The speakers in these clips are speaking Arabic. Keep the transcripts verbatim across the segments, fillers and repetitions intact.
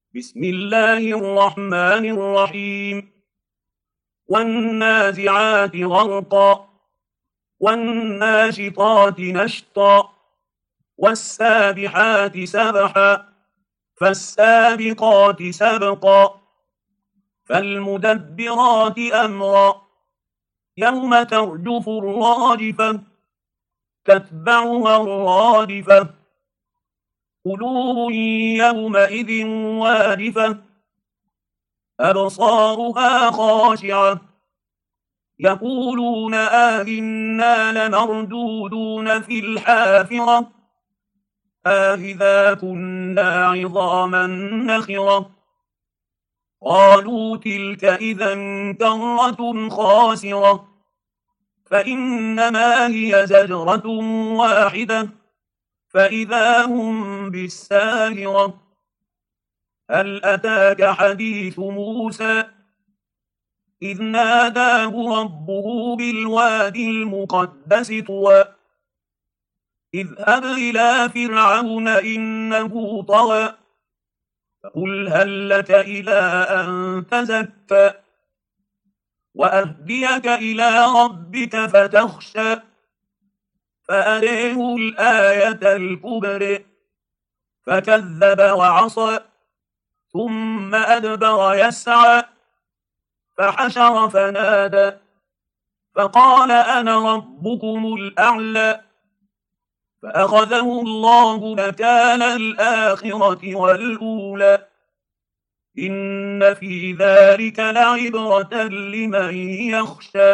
بسم الله الرحمن الرحيم والنازعات غرقا والناشطات نشطا والسابحات سبحا فالسابقات سبقا فالمدبرات أمرا يوم ترجف الراجفة تتبعها الرادفة قلوب يومئذ واجفة أبصارها خاشعة يقولون آئنا لمردودون في الحافرة أإذا كنا عظاما نخرة قالوا تلك إذا كرة خاسرة فإنما هي زجرة واحدة فإذا هم بالساهرة هل أتاك حديث موسى إذ ناداه ربه بالوادي المقدس طوى اذهب إلى فرعون إنه طغى فقل هل لك إلى أن تزكى وأهديك إلى ربك فتخشى فأريه الآية الكبرى فكذب وعصى ثم أدبر يسعى فحشر فنادى فقال أنا ربكم الأعلى فأخذه الله نكال الآخرة والأولى إن في ذلك لعبرة لمن يخشى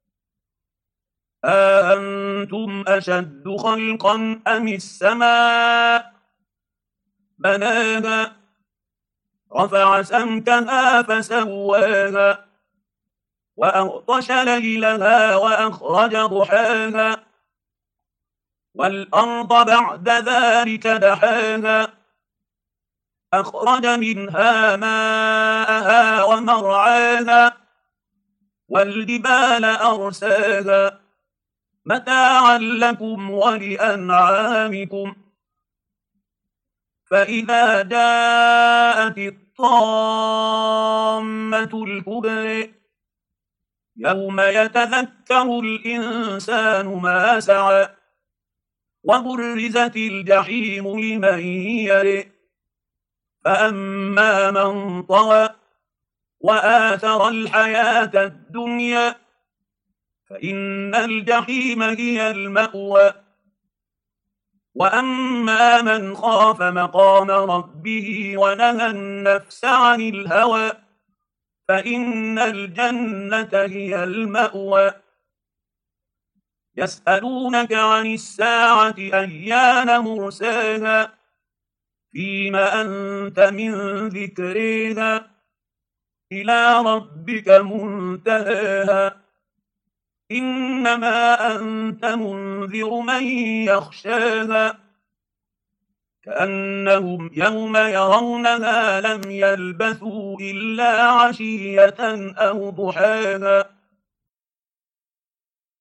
أأنتم أشد خلقا أم السماء بناها رفع سمكها فسواها وأغطش ليلها وأخرج ضحاها والأرض بعد ذلك دحاها أخرج منها ماءها ومرعاها والجبال أرساها متاعا لكم ولأنعامكم فإذا جاءت الطامة الكبرى يوم يتذكر الإنسان ما سعى وبرزت الجحيم لمن يرى فأما من طغى وآثر الحياة الدنيا فإن الجحيم هي المأوى وأما من خاف مقام ربه ونهى النفس عن الهوى فإن الجنة هي المأوى يسألونك عن الساعة أيان مرساها فيم أنت من ذكرها إلى ربك منتهاها إنما أنت منذر من يخشاها كأنهم يوم يرونها لم يلبثوا إلا عشية أو ضحاها